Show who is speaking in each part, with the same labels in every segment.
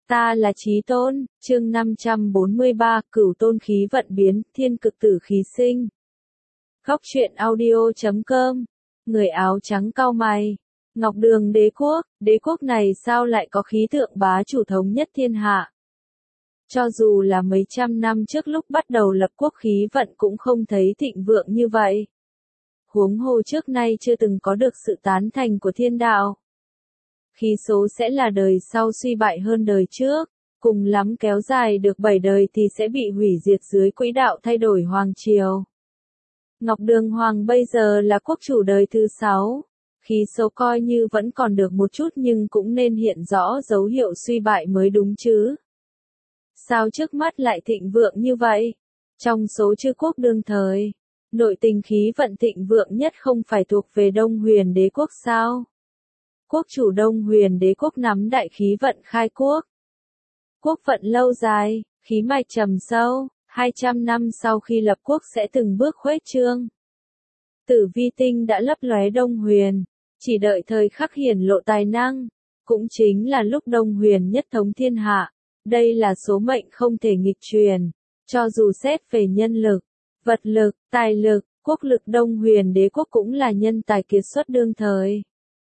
Speaker 1: Ta là Chí Tôn, chương 543, Cửu Tôn khí vận biến, thiên cực tử khí sinh. Góc truyện audio.com. Người áo trắng cau mày. Ngọc Đường đế quốc này sao lại có khí tượng bá chủ thống nhất thiên hạ? Cho dù là mấy trăm năm trước lúc bắt đầu lập quốc khí vận cũng không thấy thịnh vượng như vậy. Huống hồ trước nay chưa từng có được sự tán thành của thiên đạo. Khí số sẽ là đời sau suy bại hơn đời trước, cùng lắm kéo dài được 7 đời thì sẽ bị hủy diệt dưới quỹ đạo thay đổi hoàng triều. Ngọc Đường Hoàng bây giờ là quốc chủ đời thứ 6, khí số coi như vẫn còn được một chút nhưng cũng nên hiện rõ dấu hiệu suy bại mới đúng chứ. Sao trước mắt lại thịnh vượng như vậy? Trong số chư quốc đương thời, nội tình khí vận thịnh vượng nhất không phải thuộc về Đông Huyền đế quốc sao? Quốc chủ Đông Huyền đế quốc nắm đại khí vận khai quốc. Quốc vận lâu dài, khí mạch trầm sâu, 200 năm sau khi lập quốc sẽ từng bước khuếch trương. Tử vi tinh đã lấp lóe Đông Huyền, chỉ đợi thời khắc hiển lộ tài năng, cũng chính là lúc Đông Huyền nhất thống thiên hạ. Đây là số mệnh không thể nghịch truyền, cho dù xét về nhân lực, vật lực, tài lực, quốc lực Đông Huyền đế quốc cũng là nhân tài kiệt xuất đương thời.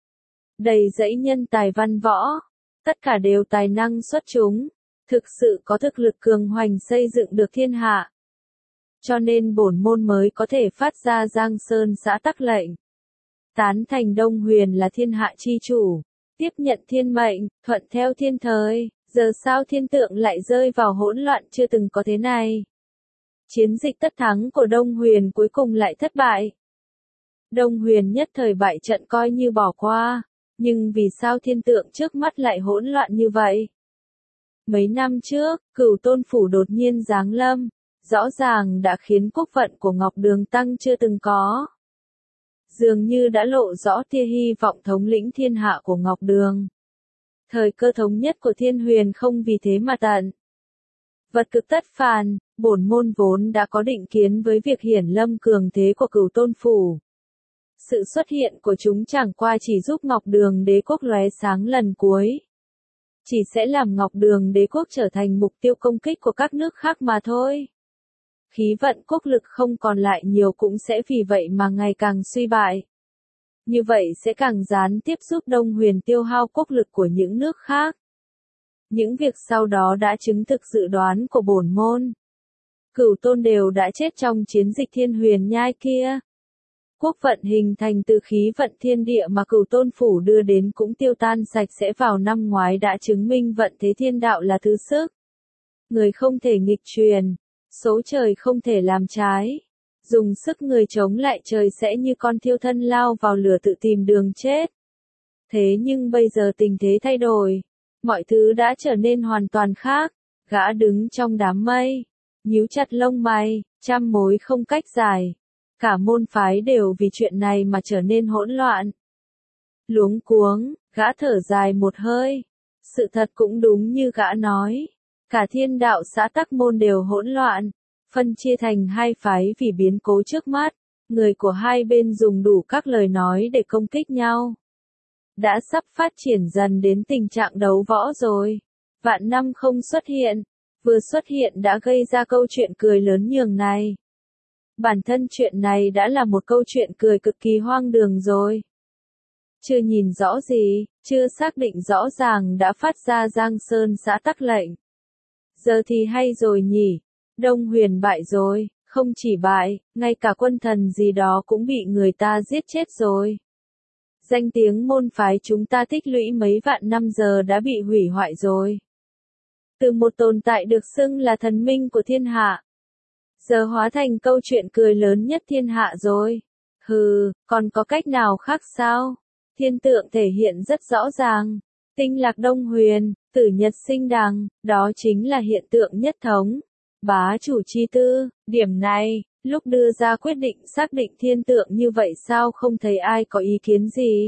Speaker 1: Đầy dẫy nhân tài văn võ, tất cả đều tài năng xuất chúng, thực sự có thực lực cường hoành xây dựng được thiên hạ. Cho nên bổn môn mới có thể phát ra Giang Sơn xã tắc lệnh. Tán thành Đông Huyền là thiên hạ chi chủ, tiếp nhận thiên mệnh, thuận theo thiên thời, giờ sao thiên tượng lại rơi vào hỗn loạn chưa từng có thế này. Chiến dịch tất thắng của Đông Huyền cuối cùng lại thất bại. Đông Huyền nhất thời bại trận coi như bỏ qua. Nhưng vì sao thiên tượng trước mắt lại hỗn loạn như vậy? Mấy năm trước, Cửu Tôn phủ đột nhiên giáng lâm, rõ ràng đã khiến quốc vận của Ngọc Đường tăng chưa từng có. Dường như đã lộ rõ tia hy vọng thống lĩnh thiên hạ của Ngọc Đường. Thời cơ thống nhất của Thiên Huyền không vì thế mà tận. Vật cực tất phản, bổn môn vốn đã có định kiến với việc hiển lâm cường thế của Cửu Tôn phủ. Sự xuất hiện của chúng chẳng qua chỉ giúp Ngọc Đường đế quốc lóe sáng lần cuối. Chỉ sẽ làm Ngọc Đường đế quốc trở thành mục tiêu công kích của các nước khác mà thôi. Khí vận quốc lực không còn lại nhiều cũng sẽ vì vậy mà ngày càng suy bại. Như vậy sẽ càng gián tiếp giúp Đông Huyền tiêu hao quốc lực của những nước khác. Những việc sau đó đã chứng thực dự đoán của bổn môn. Cửu Tôn đều đã chết trong chiến dịch Thiên Huyền nhai kia. Quốc vận hình thành từ khí vận thiên địa mà Cửu Tôn phủ đưa đến cũng tiêu tan sạch sẽ vào năm ngoái đã chứng minh vận thế thiên đạo là thứ sức. Người không thể nghịch truyền, số trời không thể làm trái. Dùng sức người chống lại trời sẽ như con thiêu thân lao vào lửa tự tìm đường chết. Thế nhưng bây giờ tình thế thay đổi, mọi thứ đã trở nên hoàn toàn khác. Gã đứng trong đám mây, nhíu chặt lông mày, trăm mối không cách giải. Cả môn phái đều vì chuyện này mà trở nên hỗn loạn. Luống cuống, gã thở dài một hơi. Sự thật cũng đúng như gã nói. Cả thiên đạo xã tắc môn đều hỗn loạn. Phân chia thành hai phái vì biến cố trước mắt. Người của hai bên dùng đủ các lời nói để công kích nhau. Đã sắp phát triển dần đến tình trạng đấu võ rồi. Vạn năm không xuất hiện. Vừa xuất hiện đã gây ra câu chuyện cười lớn nhường này. Bản thân chuyện này đã là một câu chuyện cười cực kỳ hoang đường rồi. Chưa nhìn rõ gì, chưa xác định rõ ràng đã phát ra Giang Sơn xã tắc lệnh. Giờ thì hay rồi nhỉ, Đông Huyền bại rồi, không chỉ bại, ngay cả quân thần gì đó cũng bị người ta giết chết rồi. Danh tiếng môn phái chúng ta tích lũy mấy vạn năm giờ đã bị hủy hoại rồi. Từ một tồn tại được xưng là thần minh của thiên hạ. Giờ hóa thành câu chuyện cười lớn nhất thiên hạ rồi. Hừ, còn có cách nào khác sao? Thiên tượng thể hiện rất rõ ràng. Tinh lạc Đông Huyền, tử nhật sinh đằng, đó chính là hiện tượng nhất thống. Bá chủ chi tư, điểm này, lúc đưa ra quyết định xác định thiên tượng như vậy sao không thấy ai có ý kiến gì?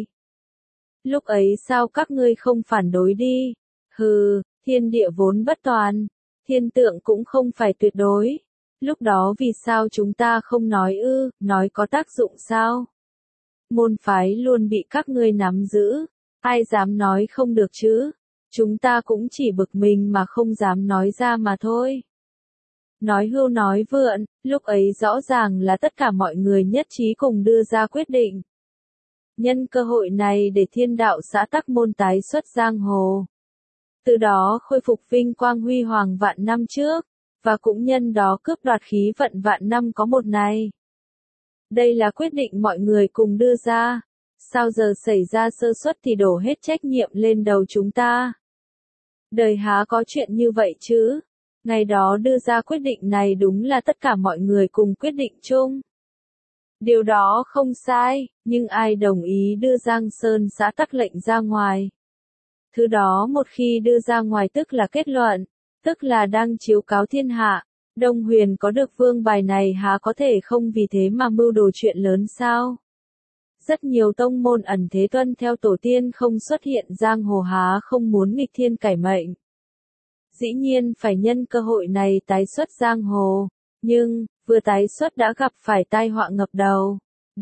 Speaker 1: Lúc ấy sao các ngươi không phản đối đi? Hừ, thiên địa vốn bất toàn, thiên tượng cũng không phải tuyệt đối. Lúc đó vì sao chúng ta không nói nói có tác dụng sao? Môn phái luôn bị các ngươi nắm giữ, ai dám nói không được chứ? Chúng ta cũng chỉ bực mình mà không dám nói ra mà thôi. Nói hưu nói vượn, lúc ấy rõ ràng là tất cả mọi người nhất trí cùng đưa ra quyết định. Nhân cơ hội này để thiên đạo xã Tắc Môn tái xuất giang hồ. Từ đó khôi phục vinh quang huy hoàng vạn năm trước, và cũng nhân đó cướp đoạt khí vận vạn năm có một này. Đây là quyết định mọi người cùng đưa ra. Sao giờ xảy ra sơ suất thì đổ hết trách nhiệm lên đầu chúng ta? Đời há có chuyện như vậy chứ? Ngày đó đưa ra quyết định này đúng là tất cả mọi người cùng quyết định chung. Điều đó không sai, nhưng ai đồng ý đưa Giang Sơn xã Tắc lệnh ra ngoài? Thứ đó một khi đưa ra ngoài tức là kết luận, tức là đang chiếu cáo thiên hạ. Đông Huyền có được vương bài này há có thể không vì thế mà mưu đồ chuyện lớn sao? Rất nhiều tông môn ẩn thế tuân theo tổ tiên không xuất hiện giang hồ há không muốn nghịch thiên cải mệnh. Dĩ nhiên phải nhân cơ hội này tái xuất giang hồ, nhưng, vừa tái xuất đã gặp phải tai họa ngập đầu.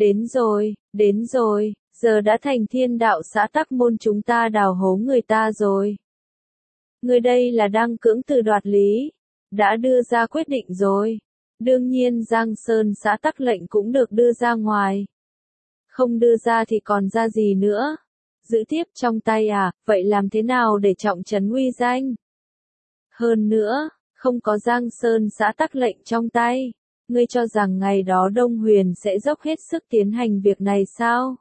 Speaker 1: Đến rồi, giờ đã thành thiên đạo xã Tắc Môn chúng ta đào hố người ta rồi. Người đây là đang cưỡng từ đoạt lý, đã đưa ra quyết định rồi. Đương nhiên Giang Sơn xã Tắc lệnh cũng được đưa ra ngoài. Không đưa ra thì còn ra gì nữa? Giữ tiếp trong tay à, vậy làm thế nào để trọng trấn uy danh? Hơn nữa, không có Giang Sơn xã Tắc lệnh trong tay, ngươi cho rằng ngày đó Đông Huyền sẽ dốc hết sức tiến hành việc này sao?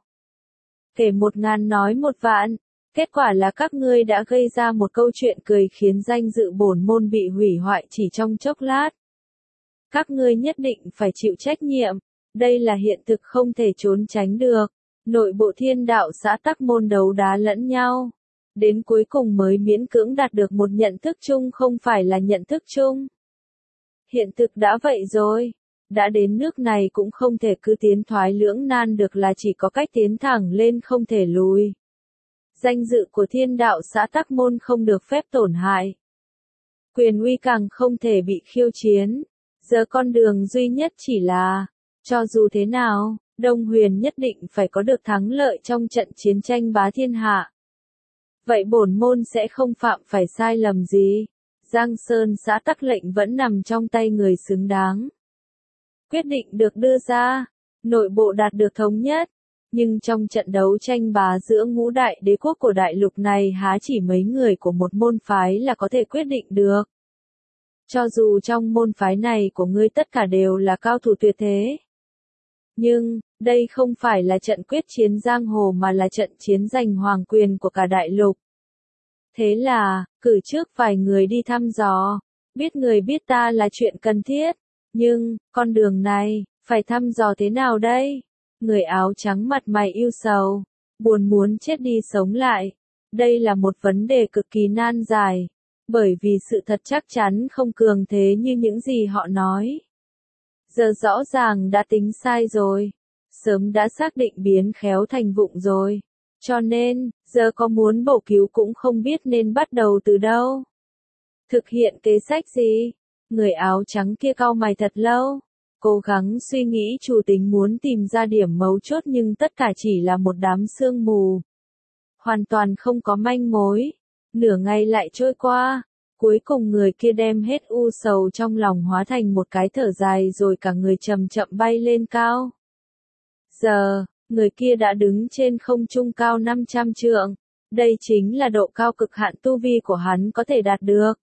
Speaker 1: Kể 1000 nói 1 vạn, kết quả là các ngươi đã gây ra một câu chuyện cười khiến danh dự bổn môn bị hủy hoại chỉ trong chốc lát. Các ngươi nhất định phải chịu trách nhiệm, đây là hiện thực không thể trốn tránh được. Nội bộ thiên đạo xã Tắc Môn đấu đá lẫn nhau. Đến cuối cùng mới miễn cưỡng đạt được một nhận thức chung không phải là nhận thức chung. Hiện thực đã vậy rồi. Đã đến nước này cũng không thể cứ tiến thoái lưỡng nan được là chỉ có cách tiến thẳng lên không thể lùi. Danh dự của thiên đạo xã Tắc Môn không được phép tổn hại. Quyền uy càng không thể bị khiêu chiến. Giờ con đường duy nhất chỉ là, cho dù thế nào, Đông Huyền nhất định phải có được thắng lợi trong trận chiến tranh bá thiên hạ. Vậy bổn môn sẽ không phạm phải sai lầm gì. Giang Sơn xã Tắc lệnh vẫn nằm trong tay người xứng đáng. Quyết định được đưa ra, nội bộ đạt được thống nhất, nhưng trong trận đấu tranh bá giữa ngũ đại đế quốc của đại lục này há chỉ mấy người của một môn phái là có thể quyết định được. Cho dù trong môn phái này của ngươi tất cả đều là cao thủ tuyệt thế. Nhưng, đây không phải là trận quyết chiến giang hồ mà là trận chiến giành hoàng quyền của cả đại lục. Thế là, cử trước vài người đi thăm dò, biết người biết ta là chuyện cần thiết. Nhưng, con đường này, phải thăm dò thế nào đây? Người áo trắng mặt mày ưu sầu, buồn muốn chết đi sống lại. Đây là một vấn đề cực kỳ nan giải, bởi vì sự thật chắc chắn không cường thế như những gì họ nói. Giờ rõ ràng đã tính sai rồi, sớm đã xác định biến khéo thành vụng rồi. Cho nên, giờ có muốn bổ cứu cũng không biết nên bắt đầu từ đâu. Thực hiện kế sách gì? Người áo trắng kia cau mày thật lâu, cố gắng suy nghĩ chủ tính muốn tìm ra điểm mấu chốt nhưng tất cả chỉ là một đám sương mù. Hoàn toàn không có manh mối. Nửa ngày lại trôi qua, cuối cùng người kia đem hết u sầu trong lòng hóa thành một cái thở dài rồi cả người chậm chậm bay lên cao. Giờ, người kia đã đứng trên không trung cao 500 trượng. Đây chính là độ cao cực hạn tu vi của hắn có thể đạt được.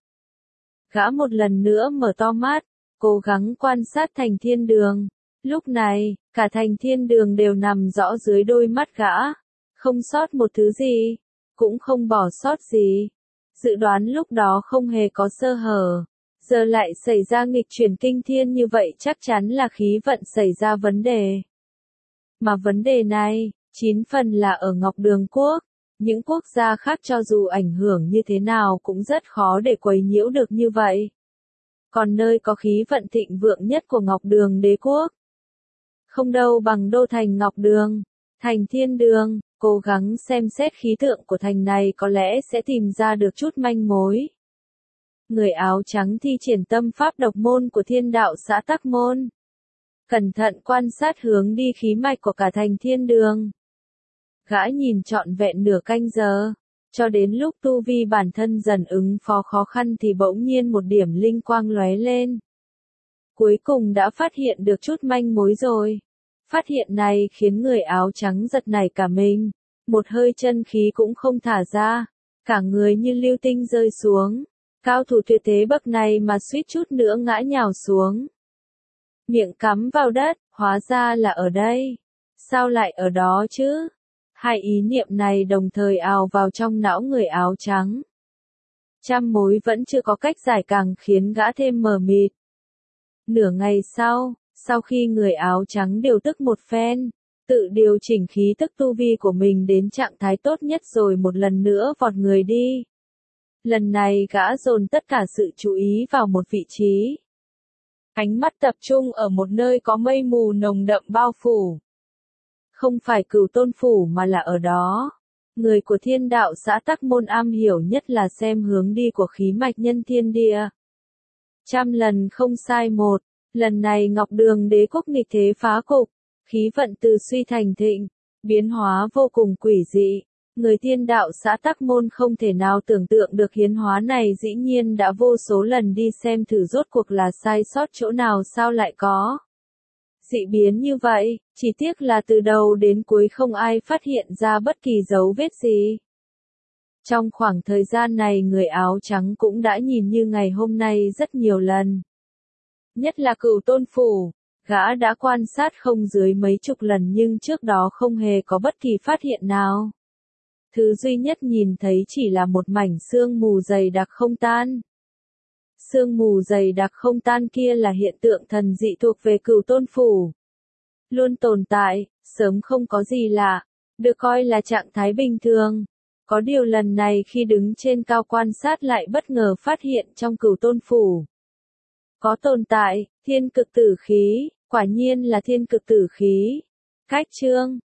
Speaker 1: Gã một lần nữa mở to mắt, cố gắng quan sát thành thiên đường. Lúc này, cả thành thiên đường đều nằm rõ dưới đôi mắt gã. Không sót một thứ gì, cũng không bỏ sót gì. Dự đoán lúc đó không hề có sơ hở. Giờ lại xảy ra nghịch chuyển kinh thiên như vậy chắc chắn là khí vận xảy ra vấn đề. Mà vấn đề này, 9 phần là ở Ngọc Đường Quốc. Những quốc gia khác cho dù ảnh hưởng như thế nào cũng rất khó để quấy nhiễu được như vậy. Còn nơi có khí vận thịnh vượng nhất của Ngọc Đường Đế Quốc, không đâu bằng đô thành Ngọc Đường, thành Thiên Đường. Cố gắng xem xét khí tượng của thành này có lẽ sẽ tìm ra được chút manh mối. Người áo trắng thi triển tâm pháp độc môn của thiên đạo xã Tắc Môn. Cẩn thận quan sát hướng đi khí mạch của cả thành Thiên Đường. Gã nhìn trọn vẹn nửa canh giờ, Cho đến lúc tu vi bản thân dần ứng phó khó khăn thì bỗng nhiên một điểm linh quang lóe lên. Cuối cùng đã phát hiện được chút manh mối rồi. Phát hiện này khiến người áo trắng giật nảy cả mình. Một hơi chân khí cũng không thả ra. Cả người như lưu tinh rơi xuống. Cao thủ tuyệt thế bậc này mà suýt chút nữa ngã nhào xuống. Miệng cắm vào đất, hóa ra là ở đây. Sao lại ở đó chứ? Hai ý niệm này đồng thời ào vào trong não người áo trắng. Trăm mối vẫn chưa có cách giải càng khiến gã thêm mờ mịt. Nửa ngày sau khi người áo trắng điều tức một phen, tự điều chỉnh khí tức tu vi của mình đến trạng thái tốt nhất rồi một lần nữa vọt người đi. Lần này gã dồn tất cả sự chú ý vào một vị trí. Ánh mắt tập trung ở một nơi có mây mù nồng đậm bao phủ. Không phải Cửu Tôn Phủ mà là ở đó. Người của Thiên Đạo xã Tắc Môn am hiểu nhất là xem hướng đi của khí mạch nhân thiên địa. Trăm lần không sai một, lần này Ngọc Đường Đế quốc nghịch thế phá cục, khí vận từ suy thành thịnh, biến hóa vô cùng quỷ dị. Người Thiên Đạo xã Tắc Môn không thể nào tưởng tượng được hiến hóa này, dĩ nhiên đã vô số lần đi xem thử rốt cuộc là sai sót chỗ nào sao lại có dị biến như vậy, chỉ tiếc là từ đầu đến cuối không ai phát hiện ra bất kỳ dấu vết gì. Trong khoảng thời gian này người áo trắng cũng đã nhìn như ngày hôm nay rất nhiều lần. Nhất là Cửu Tôn Phủ, gã đã quan sát không dưới mấy chục lần nhưng trước đó không hề có bất kỳ phát hiện nào. Thứ duy nhất nhìn thấy chỉ là một mảnh sương mù dày đặc không tan. Sương mù dày đặc không tan kia là hiện tượng thần dị thuộc về Cửu Tôn Phủ. Luôn tồn tại, sớm không có gì lạ, được coi là trạng thái bình thường. Có điều lần này khi đứng trên cao quan sát lại bất ngờ phát hiện trong Cửu Tôn Phủ có tồn tại, thiên cực tử khí, quả nhiên là thiên cực tử khí. Cách chương